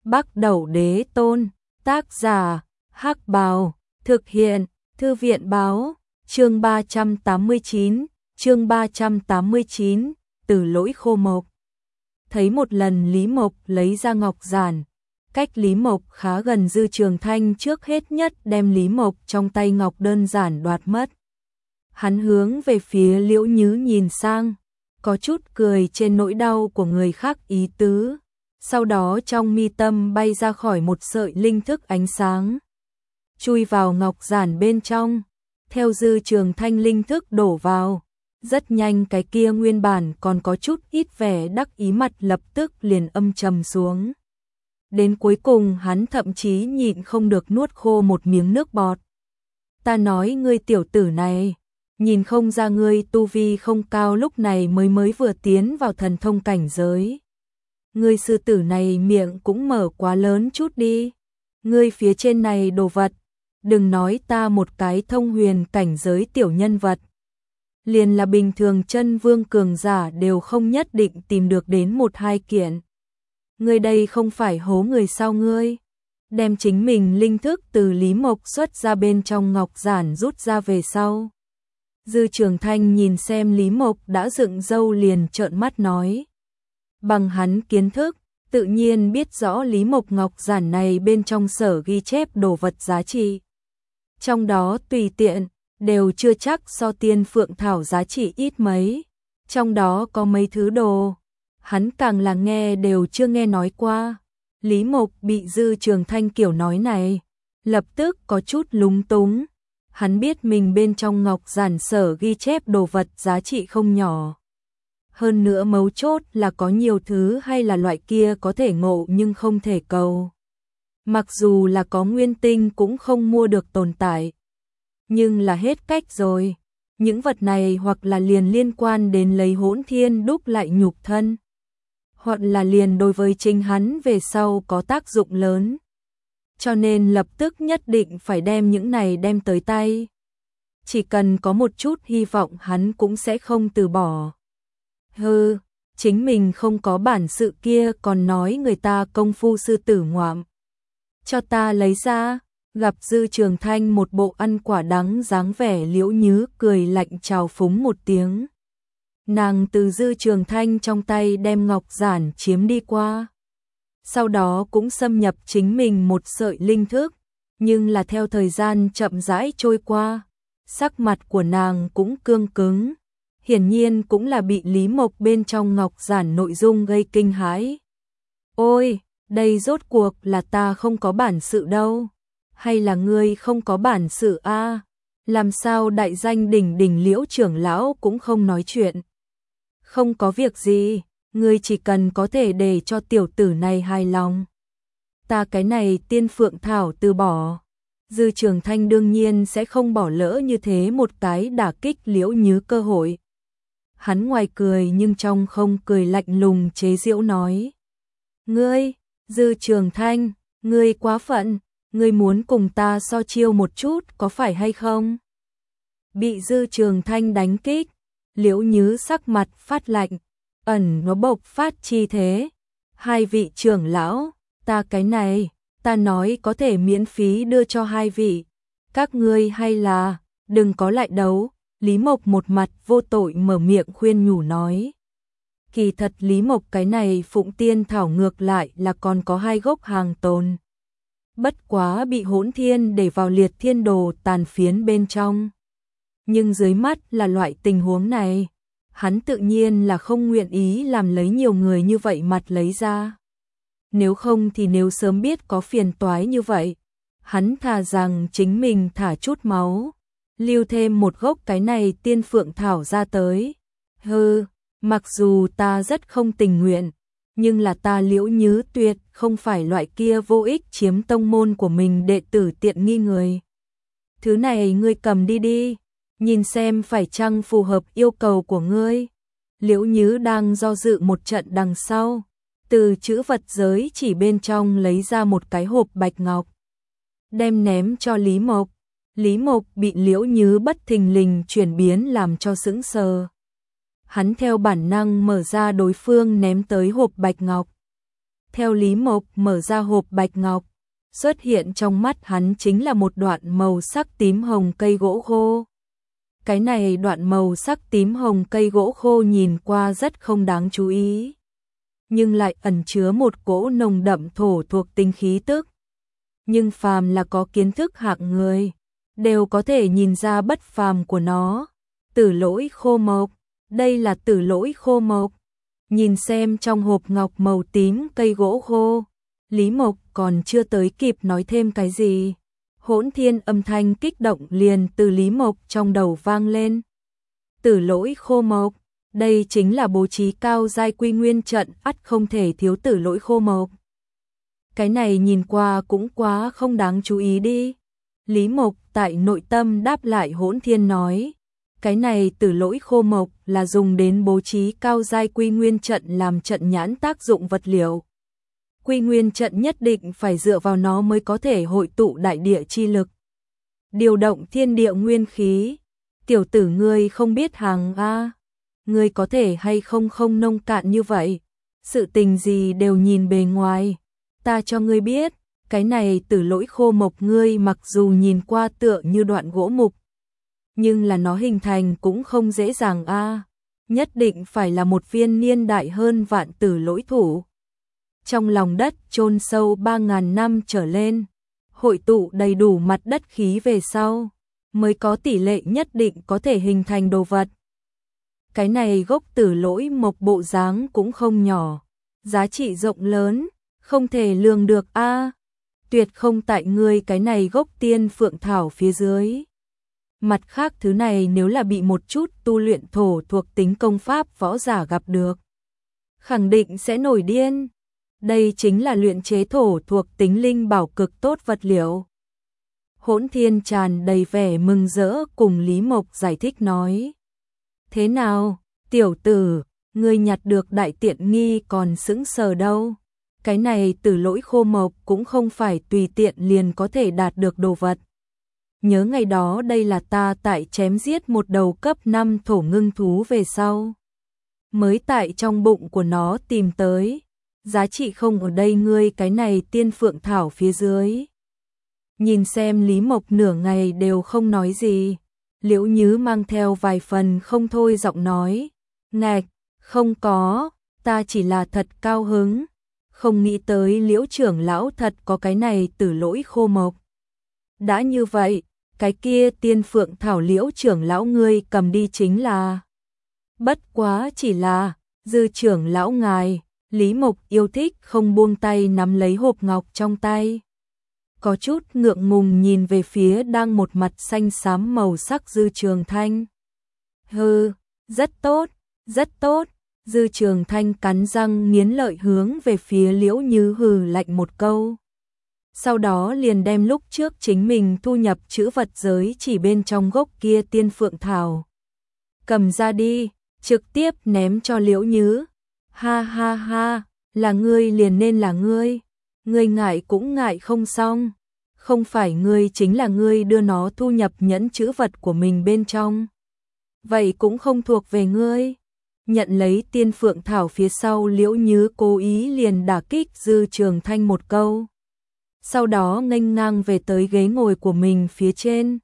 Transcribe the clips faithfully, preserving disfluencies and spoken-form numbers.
Bắc Đẩu Đế Tôn, tác giả, Hắc Bào, thực hiện, Thư viện báo, chương ba trăm tám mươi chín, chương ba trăm tám mươi chín, Từ Lỗi Khô Mộc. Thấy một lần Lý Mộc lấy ra ngọc giản, cách Lý Mộc khá gần, Dư Trường Thanh trước hết nhất đem Lý Mộc trong tay ngọc đơn giản đoạt mất. Hắn hướng về phía Liễu Nhứ nhìn sang, có chút cười trên nỗi đau của người khác ý tứ. Sau đó trong mi tâm bay ra khỏi một sợi linh thức ánh sáng, chui vào ngọc giản bên trong, theo Dư Trường Thanh linh thức đổ vào. Rất nhanh cái kia nguyên bản còn có chút ít vẻ đắc ý mặt lập tức liền âm trầm xuống. Đến cuối cùng hắn thậm chí nhịn không được nuốt khô một miếng nước bọt. Ta nói ngươi tiểu tử này, nhìn không ra ngươi tu vi không cao, lúc này mới mới vừa tiến vào thần thông cảnh giới. Ngươi sư tử này miệng cũng mở quá lớn chút đi. Ngươi phía trên này đồ vật, đừng nói ta một cái thông huyền cảnh giới tiểu nhân vật, liền là bình thường chân vương cường giả đều không nhất định tìm được đến một hai kiện. Ngươi đây không phải hố người sao? Ngươi đem chính mình linh thức từ Lý Mộc xuất ra bên trong ngọc giản rút ra về sau. Dư Trường Thanh nhìn xem Lý Mộc đã dựng râu liền trợn mắt nói. Bằng hắn kiến thức, tự nhiên biết rõ Lý Mộc ngọc giản này bên trong sở ghi chép đồ vật giá trị. Trong đó tùy tiện, đều chưa chắc so tiên phượng thảo giá trị ít mấy. Trong đó có mấy thứ đồ, hắn càng là nghe đều chưa nghe nói qua. Lý Mộc bị Dư Trường Thanh kiểu nói này, lập tức có chút lúng túng. Hắn biết mình bên trong ngọc giản sở ghi chép đồ vật giá trị không nhỏ. Hơn nữa mấu chốt là có nhiều thứ hay là loại kia có thể ngộ nhưng không thể cầu. Mặc dù là có nguyên tinh cũng không mua được tồn tại. Nhưng là hết cách rồi. Những vật này hoặc là liền liên quan đến lấy hỗn thiên đúc lại nhục thân, hoặc là liền đối với chính hắn về sau có tác dụng lớn. Cho nên lập tức nhất định phải đem những này đem tới tay. Chỉ cần có một chút hy vọng hắn cũng sẽ không từ bỏ. Hừ, chính mình không có bản sự kia còn nói người ta công phu sư tử ngoạm. Cho ta lấy ra. Gặp Dư Trường Thanh một bộ ăn quả đắng dáng vẻ, Liễu Nhứ cười lạnh trào phúng một tiếng. Nàng từ Dư Trường Thanh trong tay đem ngọc giản chiếm đi qua. Sau đó cũng xâm nhập chính mình một sợi linh thức. Nhưng là theo thời gian chậm rãi trôi qua, sắc mặt của nàng cũng cương cứng. Hiển nhiên cũng là bị Lý Mộc bên trong ngọc giản nội dung gây kinh hãi. Ôi, đây rốt cuộc là ta không có bản sự đâu. Hay là ngươi không có bản sự a? À? Làm sao đại danh đỉnh đỉnh Liễu trưởng lão cũng không nói chuyện? Không có việc gì, ngươi chỉ cần có thể để cho tiểu tử này hài lòng. Ta cái này tiên phượng thảo từ bỏ. Dư Trường Thanh đương nhiên sẽ không bỏ lỡ như thế một cái đả kích Liễu Nhứ cơ hội. Hắn ngoài cười nhưng trong không cười, lạnh lùng chế giễu nói. Ngươi, Dư Trường Thanh, ngươi quá phận. Ngươi muốn cùng ta so chiêu một chút có phải hay không? Bị Dư Trường Thanh đánh kích, Liễu Nhứ sắc mặt phát lạnh, ẩn nó bộc phát chi thế. Hai vị trưởng lão, ta cái này, ta nói có thể miễn phí đưa cho hai vị. Các ngươi hay là, đừng có lại đấu. Lý Mộc một mặt vô tội mở miệng khuyên nhủ nói. Kỳ thật Lý Mộc cái này Phụng Tiên Thảo ngược lại là còn có hai gốc hàng tồn. Bất quá bị hỗn thiên để vào liệt thiên đồ tàn phiến bên trong. Nhưng dưới mắt là loại tình huống này, hắn tự nhiên là không nguyện ý làm lấy nhiều người như vậy mặt lấy ra. Nếu không thì nếu sớm biết có phiền toái như vậy, hắn thà rằng chính mình thả chút máu, lưu thêm một gốc cái này tiên phượng thảo ra tới. Hừ, mặc dù ta rất không tình nguyện, nhưng là ta Liễu Nhứ tuyệt không phải loại kia vô ích chiếm tông môn của mình đệ tử tiện nghi người. Thứ này ngươi cầm đi đi, nhìn xem phải chăng phù hợp yêu cầu của ngươi. Liễu Nhứ đang do dự một trận đằng sau, từ chữ vật giới chỉ bên trong lấy ra một cái hộp bạch ngọc, đem ném cho Lý Mộc. Lý Mộc bị Liễu Nhứ bất thình lình chuyển biến làm cho sững sờ. Hắn theo bản năng mở ra đối phương ném tới hộp bạch ngọc. Theo Lý Mộc mở ra hộp bạch ngọc, xuất hiện trong mắt hắn chính là một đoạn màu sắc tím hồng cây gỗ khô. Cái này đoạn màu sắc tím hồng cây gỗ khô nhìn qua rất không đáng chú ý, nhưng lại ẩn chứa một cỗ nồng đậm thổ thuộc tính khí tức. Nhưng phàm là có kiến thức hạng người, đều có thể nhìn ra bất phàm của nó. Tử lỗi khô mộc, đây là tử lỗi khô mộc. Nhìn xem trong hộp ngọc màu tím cây gỗ khô, Lý Mộc còn chưa tới kịp nói thêm cái gì. Hỗn thiên âm thanh kích động liền từ Lý Mộc trong đầu vang lên. Tử lỗi khô mộc, đây chính là bố trí cao giai quy nguyên trận, ắt không thể thiếu tử lỗi khô mộc. Cái này nhìn qua cũng quá không đáng chú ý đi. Lý Mộc tại nội tâm đáp lại Hỗn Thiên nói, cái này tử lỗi khô mộc là dùng đến bố trí cao giai quy nguyên trận làm trận nhãn tác dụng vật liệu. Quy nguyên trận nhất định phải dựa vào nó mới có thể hội tụ đại địa chi lực, điều động thiên địa nguyên khí. Tiểu tử ngươi không biết hàng a, ngươi có thể hay không không nông cạn như vậy, sự tình gì đều nhìn bề ngoài. Ta cho ngươi biết, cái này tử lỗi khô mộc ngươi mặc dù nhìn qua tựa như đoạn gỗ mục, nhưng là nó hình thành cũng không dễ dàng a, nhất định phải là một viên niên đại hơn vạn tử lỗi thủ. Trong lòng đất chôn sâu ba ngàn năm trở lên, hội tụ đầy đủ mặt đất khí về sau, mới có tỷ lệ nhất định có thể hình thành đồ vật. Cái này gốc tử lỗi mộc bộ dáng cũng không nhỏ, giá trị rộng lớn, không thể lường được a, tuyệt không tại ngươi cái này gốc tiên phượng thảo phía dưới. Mặt khác thứ này nếu là bị một chút tu luyện thổ thuộc tính công pháp võ giả gặp được, khẳng định sẽ nổi điên. Đây chính là luyện chế thổ thuộc tính linh bảo cực tốt vật liệu. Hỗn Thiên tràn đầy vẻ mừng rỡ cùng Lý Mộc giải thích nói. Thế nào, tiểu tử, ngươi nhặt được đại tiện nghi còn sững sờ đâu. Cái này tử lỗi khô mộc cũng không phải tùy tiện liền có thể đạt được đồ vật. Nhớ ngày đó đây là ta tại chém giết một đầu cấp năm thổ ngưng thú về sau, mới tại trong bụng của nó tìm tới. Giá trị không ở đây ngươi cái này tiên phượng thảo phía dưới. Nhìn xem Lý Mộc nửa ngày đều không nói gì, Liễu Nhứ mang theo vài phần không thôi giọng nói, ngạch, không có, ta chỉ là thật cao hứng, không nghĩ tới Liễu trưởng lão thật có cái này tử lỗi khô mộc. Đã như vậy, cái kia tiên phượng thảo Liễu trưởng lão ngươi cầm đi chính là. Bất quá chỉ là, dư trưởng lão ngài. Lý Mộc yêu thích không buông tay nắm lấy hộp ngọc trong tay. Có chút ngượng ngùng nhìn về phía đang một mặt xanh xám màu sắc Dư Trường Thanh. Hừ, rất tốt, rất tốt. Dư Trường Thanh cắn răng nghiến lợi hướng về phía Liễu Như hừ lạnh một câu. Sau đó liền đem lúc trước chính mình thu nhập chữ vật giới chỉ bên trong gốc kia tiên phượng thảo cầm ra đi, trực tiếp ném cho Liễu Như. Ha ha ha, là ngươi liền nên là ngươi, ngươi ngại cũng ngại không xong, không phải ngươi chính là ngươi đưa nó thu nhập nhẫn chữ vật của mình bên trong. Vậy cũng không thuộc về ngươi. Nhận lấy tiên phượng thảo phía sau Liễu Như cố ý liền đả kích Dư Trường Thanh một câu. Sau đó nghênh ngang về tới ghế ngồi của mình phía trên.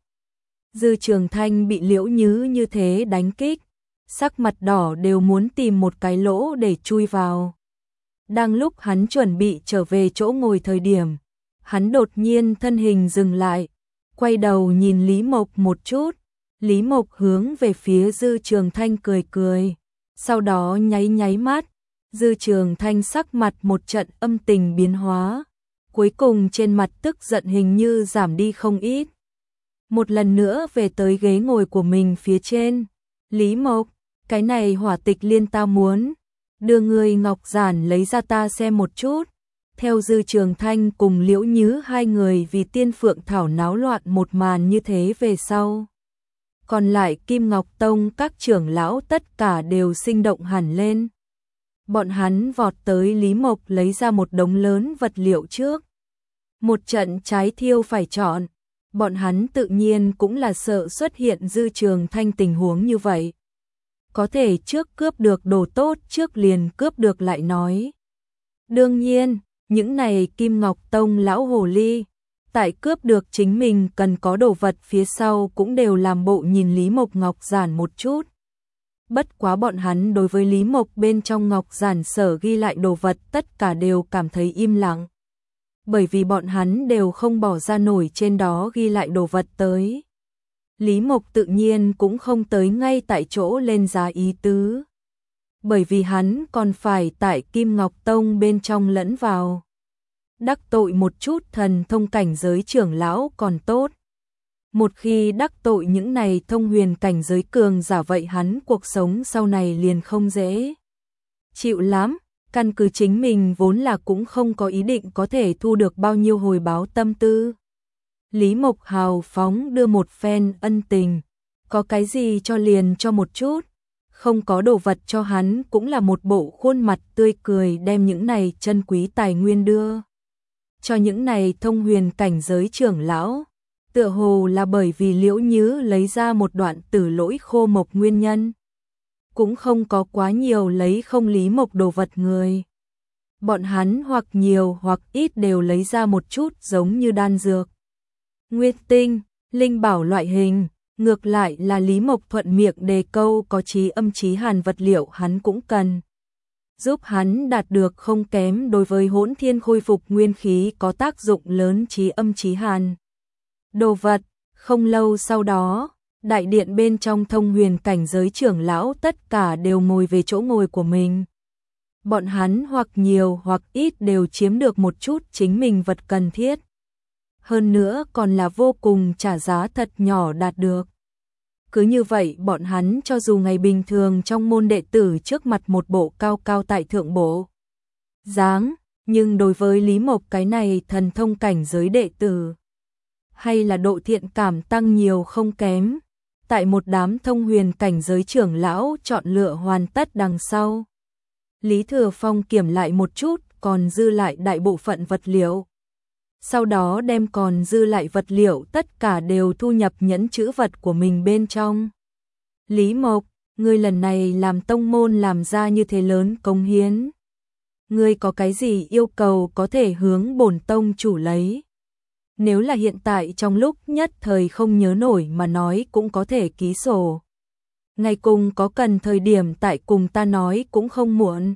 Dư Trường Thanh bị Liễu Như như thế đánh kích, sắc mặt đỏ đều muốn tìm một cái lỗ để chui vào. Đang lúc hắn chuẩn bị trở về chỗ ngồi thời điểm, hắn đột nhiên thân hình dừng lại, quay đầu nhìn Lý Mộc một chút. Lý Mộc hướng về phía Dư Trường Thanh cười cười, sau đó nháy nháy mắt. Dư Trường Thanh sắc mặt một trận âm tình biến hóa, cuối cùng trên mặt tức giận hình như giảm đi không ít. Một lần nữa về tới ghế ngồi của mình phía trên. Lý Mộc, cái này hỏa tịch liên ta muốn, đưa người ngọc giản lấy ra ta xem một chút. Theo Dư Trường Thanh cùng Liễu Nhứ hai người vì tiên phượng thảo náo loạn một màn như thế về sau, còn lại Kim Ngọc Tông các trưởng lão tất cả đều sinh động hẳn lên. Bọn hắn vọt tới Lý Mộc lấy ra một đống lớn vật liệu trước. Một trận trái thiêu phải chọn, bọn hắn tự nhiên cũng là sợ xuất hiện Dư Trường Thanh tình huống như vậy. Có thể trước cướp được đồ tốt trước liền cướp được lại nói. Đương nhiên, những này Kim Ngọc Tông lão hồ ly, tại cướp được chính mình cần có đồ vật phía sau cũng đều làm bộ nhìn Lý Mộc ngọc giản một chút. Bất quá bọn hắn đối với Lý Mộc bên trong ngọc giản sở ghi lại đồ vật tất cả đều cảm thấy im lặng. Bởi vì bọn hắn đều không bỏ ra nổi trên đó ghi lại đồ vật tới. Lý Mộc tự nhiên cũng không tới ngay tại chỗ lên giá ý tứ. Bởi vì hắn còn phải tại Kim Ngọc Tông bên trong lẫn vào. Đắc tội một chút thần thông cảnh giới trưởng lão còn tốt. Một khi đắc tội những này thông huyền cảnh giới cường giả vậy hắn cuộc sống sau này liền không dễ chịu lắm, căn cứ chính mình vốn là cũng không có ý định có thể thu được bao nhiêu hồi báo tâm tư. Lý Mộc hào phóng đưa một phen ân tình, có cái gì cho liền cho một chút, không có đồ vật cho hắn cũng là một bộ khuôn mặt tươi cười đem những này chân quý tài nguyên đưa cho những này thông huyền cảnh giới trưởng lão. Tựa hồ là bởi vì Liễu Nhứ lấy ra một đoạn Tử Lỗi Khô Mộc nguyên nhân. Cũng không có quá nhiều lấy không Lý Mộc đồ vật người. Bọn hắn hoặc nhiều hoặc ít đều lấy ra một chút giống như đan dược, nguyên tinh, linh bảo loại hình. Ngược lại là Lý Mộc thuận miệng đề câu có chí âm chí hàn vật liệu hắn cũng cần. Giúp hắn đạt được không kém đối với hỗn thiên khôi phục nguyên khí có tác dụng lớn chí âm chí hàn. Đồ vật, không lâu sau đó, đại điện bên trong thông huyền cảnh giới trưởng lão tất cả đều ngồi về chỗ ngồi của mình. Bọn hắn hoặc nhiều hoặc ít đều chiếm được một chút chính mình vật cần thiết. Hơn nữa còn là vô cùng trả giá thật nhỏ đạt được. Cứ như vậy bọn hắn cho dù ngày bình thường trong môn đệ tử trước mặt một bộ cao cao tại thượng bộ dáng, nhưng đối với Lý Mộc cái này thần thông cảnh giới đệ tử, hay là độ thiện cảm tăng nhiều không kém. Tại một đám thông huyền cảnh giới trưởng lão chọn lựa hoàn tất đằng sau, Lý Thừa Phong kiểm lại một chút còn dư lại đại bộ phận vật liệu. Sau đó đem còn dư lại vật liệu tất cả đều thu nhập nhẫn chữ vật của mình bên trong. Lý Mộc, ngươi lần này làm tông môn làm ra như thế lớn công hiến. Ngươi có cái gì yêu cầu có thể hướng bổn tông chủ lấy. Nếu là hiện tại trong lúc nhất thời không nhớ nổi mà nói cũng có thể ký sổ. Ngày cùng có cần thời điểm tại cùng ta nói cũng không muộn.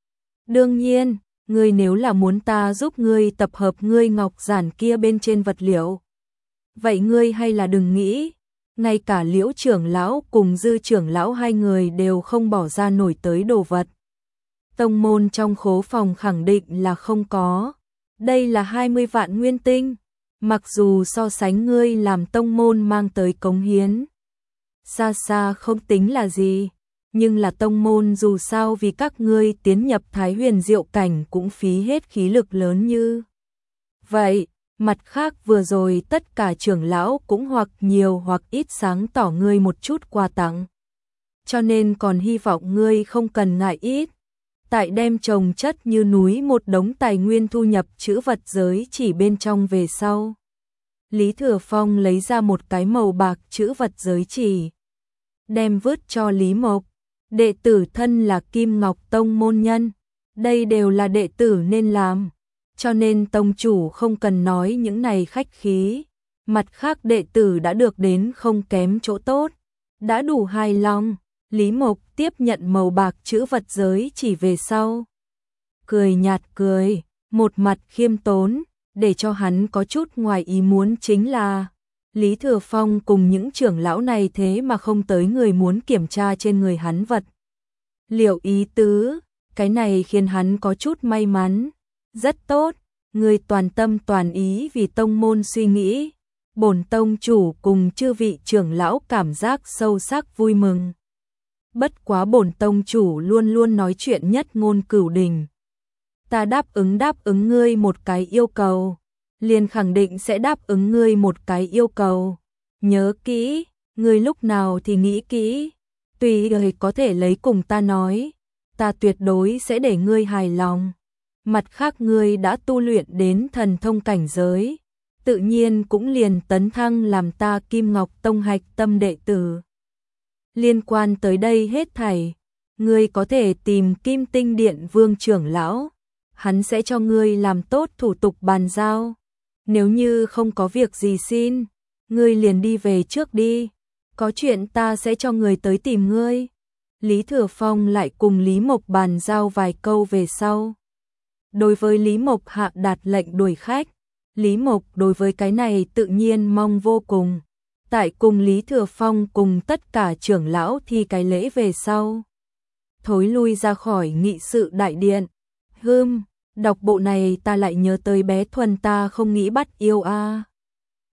Đương nhiên, ngươi nếu là muốn ta giúp ngươi tập hợp ngươi ngọc giản kia bên trên vật liệu. Vậy ngươi hay là đừng nghĩ, ngay cả Liễu trưởng lão cùng Dư trưởng lão hai người đều không bỏ ra nổi tới đồ vật. Tông môn trong khố phòng khẳng định là không có. Đây là hai mươi vạn nguyên tinh. Mặc dù so sánh ngươi làm tông môn mang tới cống hiến, xa xa không tính là gì, nhưng là tông môn dù sao vì các ngươi tiến nhập Thái Huyền Diệu cảnh cũng phí hết khí lực lớn như vậy. Mặt khác vừa rồi tất cả trưởng lão cũng hoặc nhiều hoặc ít sáng tỏ ngươi một chút quà tặng, cho nên còn hy vọng ngươi không cần ngại ít. Tại đem trồng chất như núi một đống tài nguyên thu nhập chữ vật giới chỉ bên trong về sau, Lý Thừa Phong lấy ra một cái màu bạc chữ vật giới chỉ, đem vứt cho Lý Mộc. Đệ tử thân là Kim Ngọc Tông môn nhân, đây đều là đệ tử nên làm, cho nên tông chủ không cần nói những này khách khí. Mặt khác đệ tử đã được đến không kém chỗ tốt, đã đủ hài lòng. Lý Mộc tiếp nhận màu bạc chữ vật giới chỉ về sau, cười nhạt cười, một mặt khiêm tốn. Để cho hắn có chút ngoài ý muốn chính là Lý Thừa Phong cùng những trưởng lão này thế mà không tới người muốn kiểm tra trên người hắn vật liệu ý tứ, cái này khiến hắn có chút may mắn. Rất tốt, người toàn tâm toàn ý vì tông môn suy nghĩ. Bổn tông chủ cùng chư vị trưởng lão cảm giác sâu sắc vui mừng. Bất quá bổn tông chủ luôn luôn nói chuyện nhất ngôn cửu đình. Ta đáp ứng đáp ứng ngươi một cái yêu cầu, liền khẳng định sẽ đáp ứng ngươi một cái yêu cầu. Nhớ kỹ, ngươi lúc nào thì nghĩ kỹ, tùy đời có thể lấy cùng ta nói, ta tuyệt đối sẽ để ngươi hài lòng. Mặt khác ngươi đã tu luyện đến thần thông cảnh giới, tự nhiên cũng liền tấn thăng làm ta Kim Ngọc Tông hạch tâm đệ tử. Liên quan tới đây hết thảy, ngươi có thể tìm Kim Tinh Điện Vương trưởng lão, hắn sẽ cho ngươi làm tốt thủ tục bàn giao. Nếu như không có việc gì xin, ngươi liền đi về trước đi, có chuyện ta sẽ cho người tới tìm ngươi. Lý Thừa Phong lại cùng Lý Mộc bàn giao vài câu về sau. Đối với Lý Mộc hạ đạt lệnh đuổi khách, Lý Mộc đối với cái này tự nhiên mong vô cùng. Tại cùng Lý Thừa Phong cùng tất cả trưởng lão thi cái lễ về sau, thối lui ra khỏi nghị sự đại điện. Hừm, đọc bộ này ta lại nhớ tới bé Thuần ta không nghĩ bắt yêu a.